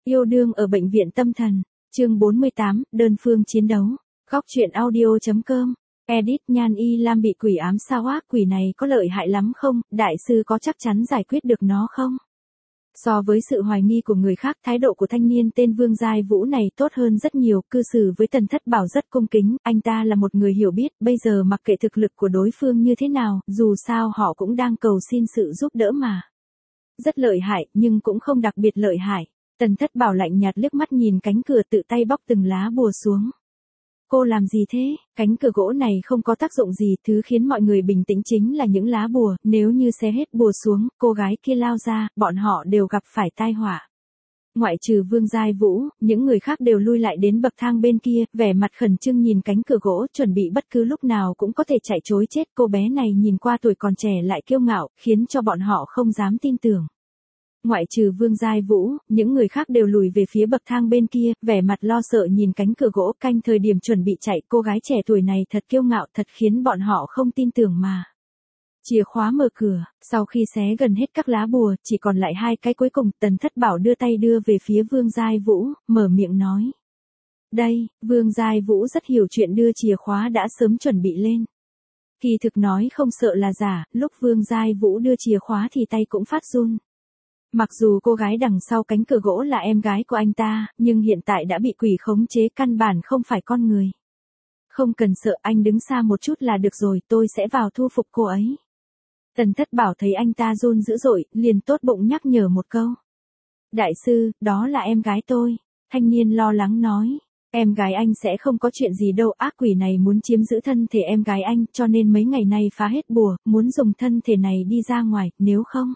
Yêu đương ở bệnh viện tâm thần, chương 48, đơn phương chiến đấu. Góc truyện audio.com. Edit Nhan Y Lam bị quỷ ám sao á, quỷ này có lợi hại lắm không, đại sư có chắc chắn giải quyết được nó không? So với sự hoài nghi của người khác, thái độ của thanh niên tên Vương Giai Vũ này tốt hơn rất nhiều, cư xử với Tần Thất Bảo rất cung kính, anh ta là một người hiểu biết, bây giờ mặc kệ thực lực của đối phương như thế nào, dù sao họ cũng đang cầu xin sự giúp đỡ mà. Rất lợi hại, nhưng cũng không đặc biệt lợi hại. Tần Thất Bảo lạnh nhạt liếc mắt nhìn cánh cửa, tự tay bóc từng lá bùa xuống. Cô làm gì thế? Cánh cửa gỗ này không có tác dụng gì, thứ khiến mọi người bình tĩnh chính là những lá bùa, nếu như xé hết bùa xuống, cô gái kia lao ra, bọn họ đều gặp phải tai họa. Ngoại trừ Vương Giai Vũ, những người khác đều lui lại đến bậc thang bên kia, vẻ mặt khẩn trương nhìn cánh cửa gỗ, chuẩn bị bất cứ lúc nào cũng có thể chạy trối chết. Cô bé này nhìn qua tuổi còn trẻ lại kiêu ngạo, khiến cho bọn họ không dám tin tưởng. Ngoại trừ Vương Giai Vũ, những người khác đều lùi về phía bậc thang bên kia, vẻ mặt lo sợ nhìn cánh cửa gỗ. Canh thời điểm chuẩn bị chạy, cô gái trẻ tuổi này thật kiêu ngạo, thật khiến bọn họ không tin tưởng mà. Chìa khóa mở cửa, sau khi xé gần hết các lá bùa, chỉ còn lại 2 cái cuối cùng, Tần Thất Bảo đưa tay đưa về phía Vương Giai Vũ, mở miệng nói. Đây, Vương Giai Vũ rất hiểu chuyện, đưa chìa khóa đã sớm chuẩn bị lên. Kỳ thực nói không sợ là giả, lúc Vương Giai Vũ đưa chìa khóa thì tay cũng phát run. Mặc dù cô gái đằng sau cánh cửa gỗ là em gái của anh ta, nhưng hiện tại đã bị quỷ khống chế, căn bản không phải con người. Không cần sợ, anh đứng xa một chút là được rồi, tôi sẽ vào thu phục cô ấy. Tần Thất Bảo thấy anh ta run dữ dội, liền tốt bụng nhắc nhở một câu. Đại sư, đó là em gái tôi. Thanh niên lo lắng nói. Em gái anh sẽ không có chuyện gì đâu, ác quỷ này muốn chiếm giữ thân thể em gái anh, cho nên mấy ngày nay phá hết bùa, muốn dùng thân thể này đi ra ngoài, nếu không.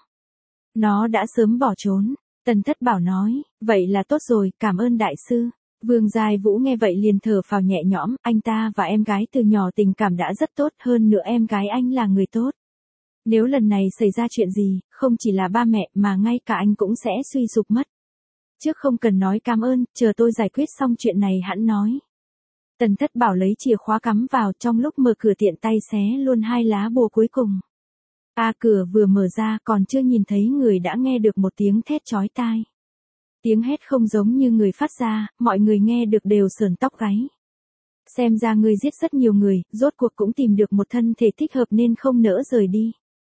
Nó đã sớm bỏ trốn. Tần Thất Bảo nói, vậy là tốt rồi, cảm ơn đại sư. Vương Giai Vũ nghe vậy liền thở phào nhẹ nhõm, anh ta và em gái từ nhỏ tình cảm đã rất tốt, hơn nữa em gái anh là người tốt. Nếu lần này xảy ra chuyện gì, không chỉ là ba mẹ mà ngay cả anh cũng sẽ suy sụp mất. Trước không cần nói cảm ơn, chờ tôi giải quyết xong chuyện này hẵng nói. Tần Thất Bảo lấy chìa khóa cắm vào, trong lúc mở cửa tiện tay xé luôn 2 lá bùa cuối cùng. Cửa vừa mở ra, còn chưa nhìn thấy người đã nghe được một tiếng thét chói tai. Tiếng hét không giống như người phát ra, mọi người nghe được đều sởn tóc gáy. Xem ra ngươi giết rất nhiều người, rốt cuộc cũng tìm được một thân thể thích hợp nên không nỡ rời đi.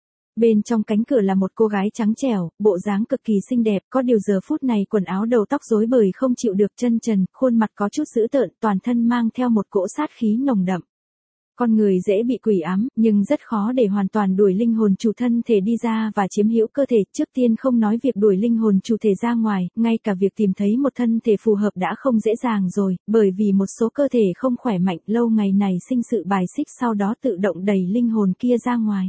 Bên trong cánh cửa là một cô gái trắng trẻo, bộ dáng cực kỳ xinh đẹp, có điều giờ phút này quần áo đầu tóc rối bời không chịu được, chân trần, khuôn mặt có chút dữ tợn, toàn thân mang theo một cỗ sát khí nồng đậm. Con người dễ bị quỷ ám, nhưng rất khó để hoàn toàn đuổi linh hồn chủ thân thể đi ra và chiếm hữu cơ thể. Trước tiên không nói việc đuổi linh hồn chủ thể ra ngoài, ngay cả việc tìm thấy một thân thể phù hợp đã không dễ dàng rồi, bởi vì một số cơ thể không khỏe mạnh lâu ngày này sinh sự bài xích, sau đó tự động đẩy linh hồn kia ra ngoài.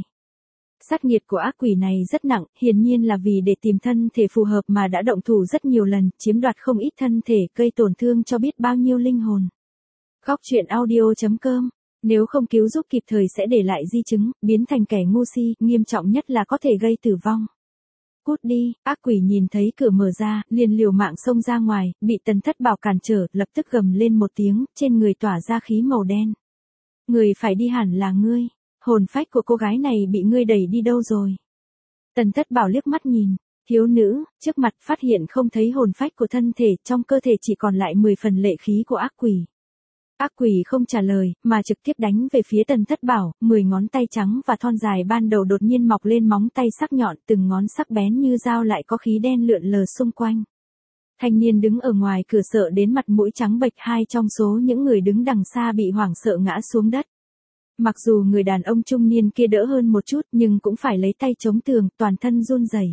Sát nghiệt của ác quỷ này rất nặng, hiển nhiên là vì để tìm thân thể phù hợp mà đã động thủ rất nhiều lần, chiếm đoạt không ít thân thể, gây tổn thương cho biết bao nhiêu linh hồn. Góc truyện audio.com. Nếu không cứu giúp kịp thời sẽ để lại di chứng, biến thành kẻ ngu si, nghiêm trọng nhất là có thể gây tử vong. Cút đi, ác quỷ nhìn thấy cửa mở ra, liền liều mạng xông ra ngoài, bị Tần Thất Bảo cản trở, lập tức gầm lên một tiếng, trên người tỏa ra khí màu đen. Người phải đi hẳn là ngươi, hồn phách của cô gái này bị ngươi đẩy đi đâu rồi? Tần Thất Bảo liếc mắt nhìn, thiếu nữ, trước mặt phát hiện không thấy hồn phách của thân thể, trong cơ thể chỉ còn lại 10 phần lệ khí của ác quỷ. Ác quỷ không trả lời, mà trực tiếp đánh về phía Tần Thất Bảo, 10 ngón tay trắng và thon dài ban đầu đột nhiên mọc lên móng tay sắc nhọn, từng ngón sắc bén như dao lại có khí đen lượn lờ xung quanh. Thanh niên đứng ở ngoài cửa sợ đến mặt mũi trắng bệch, 2 trong số những người đứng đằng xa bị hoảng sợ ngã xuống đất. Mặc dù người đàn ông trung niên kia đỡ hơn một chút nhưng cũng phải lấy tay chống tường, toàn thân run rẩy.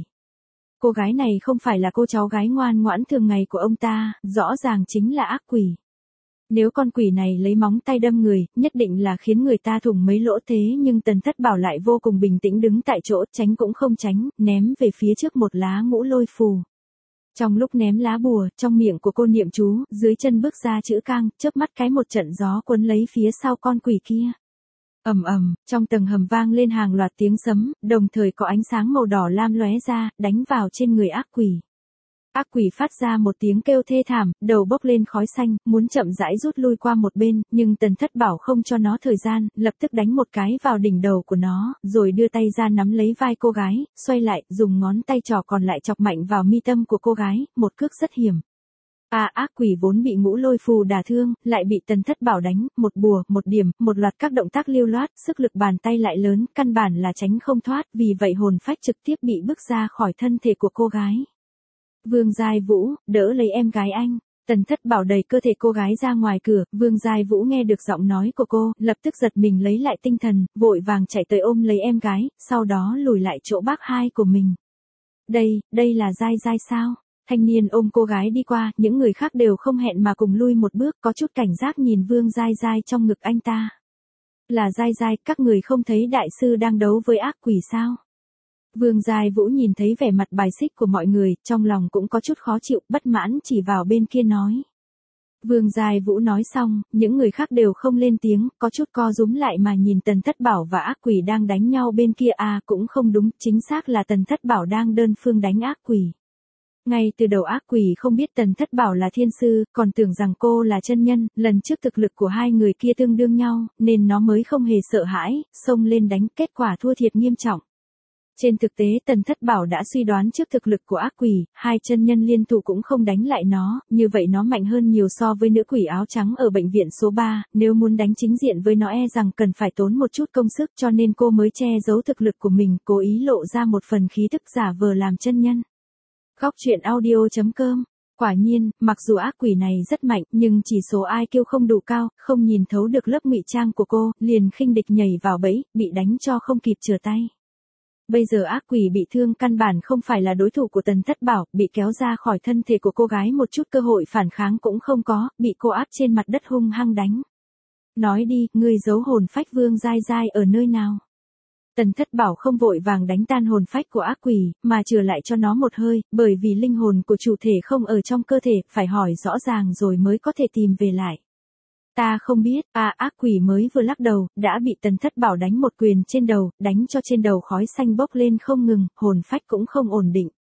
Cô gái này không phải là cô cháu gái ngoan ngoãn thường ngày của ông ta, rõ ràng chính là ác quỷ. Nếu con quỷ này lấy móng tay đâm người, nhất định là khiến người ta thủng mấy lỗ, thế nhưng Tần Thất Bảo lại vô cùng bình tĩnh đứng tại chỗ, tránh cũng không tránh, ném về phía trước một lá ngũ lôi phù. Trong lúc ném lá bùa, trong miệng của cô niệm chú, dưới chân bước ra chữ cang, chớp mắt cái một trận gió cuốn lấy phía sau con quỷ kia. Ầm ầm, trong tầng hầm vang lên hàng loạt tiếng sấm, đồng thời có ánh sáng màu đỏ lam lóe ra, đánh vào trên người ác quỷ. Ác quỷ phát ra một tiếng kêu thê thảm, đầu bốc lên khói xanh, muốn chậm rãi rút lui qua một bên, nhưng Tần Thất Bảo không cho nó thời gian, lập tức đánh một cái vào đỉnh đầu của nó, rồi đưa tay ra nắm lấy vai cô gái, xoay lại, dùng ngón tay trỏ còn lại chọc mạnh vào mi tâm của cô gái, một cước rất hiểm. Ác quỷ vốn bị Ngũ Lôi Phù đả thương, lại bị Tần Thất Bảo đánh, một bùa, một điểm, một loạt các động tác lưu loát, sức lực bàn tay lại lớn, căn bản là tránh không thoát, vì vậy hồn phách trực tiếp bị bức ra khỏi thân thể của cô gái. Vương Giai Vũ, đỡ lấy em gái anh. Tần Thất Bảo đẩy cơ thể cô gái ra ngoài cửa, Vương Giai Vũ nghe được giọng nói của cô, lập tức giật mình lấy lại tinh thần, vội vàng chạy tới ôm lấy em gái, sau đó lùi lại chỗ bác hai của mình. Đây là Giai Giai sao? Thanh niên ôm cô gái đi qua, những người khác đều không hẹn mà cùng lui một bước, có chút cảnh giác nhìn Vương Giai Giai trong ngực anh ta. Là Giai Giai, các người không thấy đại sư đang đấu với ác quỷ sao? Vương Giai Vũ nhìn thấy vẻ mặt bài xích của mọi người, trong lòng cũng có chút khó chịu, bất mãn chỉ vào bên kia nói. Vương Giai Vũ nói xong, những người khác đều không lên tiếng, có chút co rúm lại mà nhìn Tần Thất Bảo và ác quỷ đang đánh nhau bên kia. Cũng không đúng, chính xác là Tần Thất Bảo đang đơn phương đánh ác quỷ. Ngay từ đầu ác quỷ không biết Tần Thất Bảo là thiên sư, còn tưởng rằng cô là chân nhân, lần trước thực lực của hai người kia tương đương nhau, nên nó mới không hề sợ hãi, xông lên đánh, kết quả thua thiệt nghiêm trọng. Trên thực tế Tần Thất Bảo đã suy đoán trước thực lực của ác quỷ, hai chân nhân liên thủ cũng không đánh lại nó, như vậy nó mạnh hơn nhiều so với nữ quỷ áo trắng ở bệnh viện số 3, nếu muốn đánh chính diện với nó rằng cần phải tốn một chút công sức, cho nên cô mới che giấu thực lực của mình, cố ý lộ ra một phần khí thức giả vờ làm chân nhân. Khóc chuyện audio.com. Quả nhiên, mặc dù ác quỷ này rất mạnh, nhưng chỉ số IQ không đủ cao, không nhìn thấu được lớp ngụy trang của cô, liền khinh địch nhảy vào bẫy, bị đánh cho không kịp trở tay. Bây giờ ác quỷ bị thương căn bản không phải là đối thủ của Tần Thất Bảo, bị kéo ra khỏi thân thể của cô gái một chút cơ hội phản kháng cũng không có, bị cô áp trên mặt đất hung hăng đánh. Nói đi, ngươi giấu hồn phách Vương Giai Giai ở nơi nào? Tần Thất Bảo không vội vàng đánh tan hồn phách của ác quỷ, mà chừa lại cho nó một hơi, bởi vì linh hồn của chủ thể không ở trong cơ thể, phải hỏi rõ ràng rồi mới có thể tìm về lại. Ta không biết, ác quỷ mới vừa lắc đầu, đã bị Tần Thất Bảo đánh một quyền trên đầu, đánh cho trên đầu khói xanh bốc lên không ngừng, hồn phách cũng không ổn định.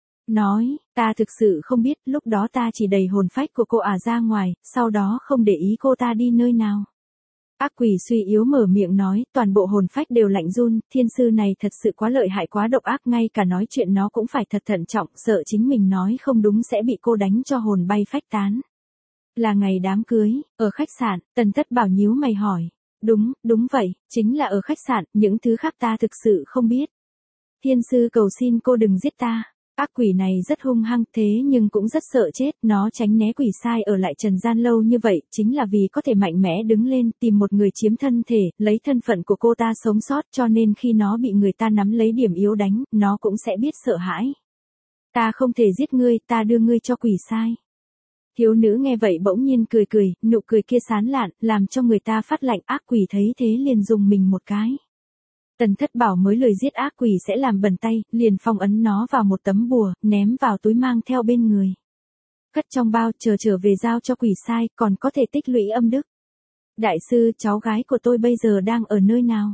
Nói, ta thực sự không biết, lúc đó ta chỉ đẩy hồn phách của cô ra ngoài, sau đó không để ý cô ta đi nơi nào. Ác quỷ suy yếu mở miệng nói, toàn bộ hồn phách đều lạnh run, thiên sư này thật sự quá lợi hại quá độc ác, ngay cả nói chuyện nó cũng phải thật thận trọng, sợ chính mình nói không đúng sẽ bị cô đánh cho hồn bay phách tán. Là ngày đám cưới, ở khách sạn, Tần Thất Bảo nhíu mày hỏi. Đúng vậy, chính là ở khách sạn, những thứ khác ta thực sự không biết. Thiên sư cầu xin cô đừng giết ta. Ác quỷ này rất hung hăng thế nhưng cũng rất sợ chết, nó tránh né quỷ sai ở lại trần gian lâu như vậy, chính là vì có thể mạnh mẽ đứng lên, tìm một người chiếm thân thể, lấy thân phận của cô ta sống sót, cho nên khi nó bị người ta nắm lấy điểm yếu đánh, nó cũng sẽ biết sợ hãi. Ta không thể giết ngươi, ta đưa ngươi cho quỷ sai. Thiếu nữ nghe vậy bỗng nhiên cười, nụ cười kia sán lạn, làm cho người ta phát lạnh. Ác quỷ thấy thế liền dùng mình một cái. Tần Thất Bảo mới lời giết ác quỷ sẽ làm bẩn tay, liền phong ấn nó vào một tấm bùa, ném vào túi mang theo bên người. Cất trong bao, trở về giao cho quỷ sai, còn có thể tích lũy âm đức. Đại sư, cháu gái của tôi bây giờ đang ở nơi nào?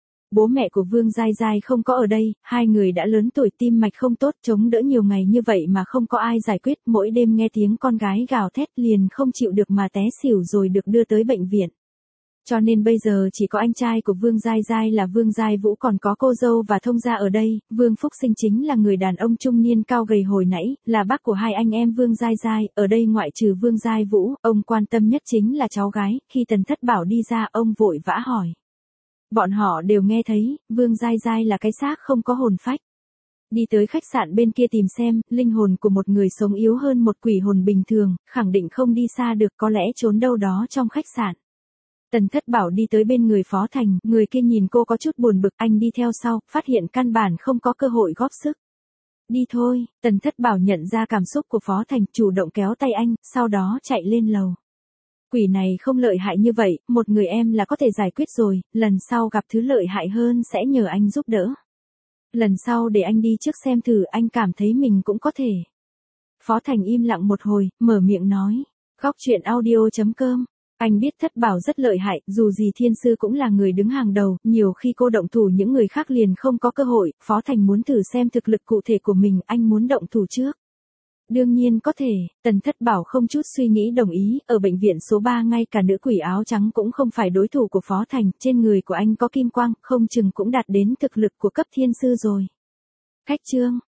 Bố mẹ của Vương Giai Giai không có ở đây, hai người đã lớn tuổi, tim mạch không tốt, chống đỡ nhiều ngày như vậy mà không có ai giải quyết, mỗi đêm nghe tiếng con gái gào thét liền không chịu được mà té xỉu rồi được đưa tới bệnh viện. Cho nên bây giờ chỉ có anh trai của Vương Giai Giai là Vương Giai Vũ, còn có cô dâu và thông gia ở đây. Vương Phúc Sinh chính là người đàn ông trung niên cao gầy hồi nãy, là bác của hai anh em Vương Giai Giai. Ở đây ngoại trừ Vương Giai Vũ, ông quan tâm nhất chính là cháu gái. Khi Tần Thất Bảo đi ra, ông vội vã hỏi. Bọn họ đều nghe thấy, Vương Giai Giai là cái xác không có hồn phách. Đi tới khách sạn bên kia tìm xem, linh hồn của một người sống yếu hơn một quỷ hồn bình thường, khẳng định không đi xa được, có lẽ trốn đâu đó trong khách sạn. Tần Thất Bảo đi tới bên người Phó Thành, người kia nhìn cô có chút buồn bực, anh đi theo sau, phát hiện căn bản không có cơ hội góp sức. Đi thôi, Tần Thất Bảo nhận ra cảm xúc của Phó Thành, chủ động kéo tay anh, sau đó chạy lên lầu. Quỷ này không lợi hại như vậy, một người em là có thể giải quyết rồi, lần sau gặp thứ lợi hại hơn sẽ nhờ anh giúp đỡ. Lần sau để anh đi trước xem thử, anh cảm thấy mình cũng có thể. Phó Thành im lặng một hồi, mở miệng nói. Khóc chuyện audio.com. Anh biết Thất Bảo rất lợi hại, dù gì thiên sư cũng là người đứng hàng đầu, nhiều khi cô động thủ những người khác liền không có cơ hội. Phó Thành muốn thử xem thực lực cụ thể của mình, anh muốn động thủ trước. Đương nhiên có thể, Tần Thất Bảo không chút suy nghĩ đồng ý, ở bệnh viện số 3 ngay cả nữ quỷ áo trắng cũng không phải đối thủ của Phó Thành, trên người của anh có kim quang, không chừng cũng đạt đến thực lực của cấp thiên sư rồi. Khách trương,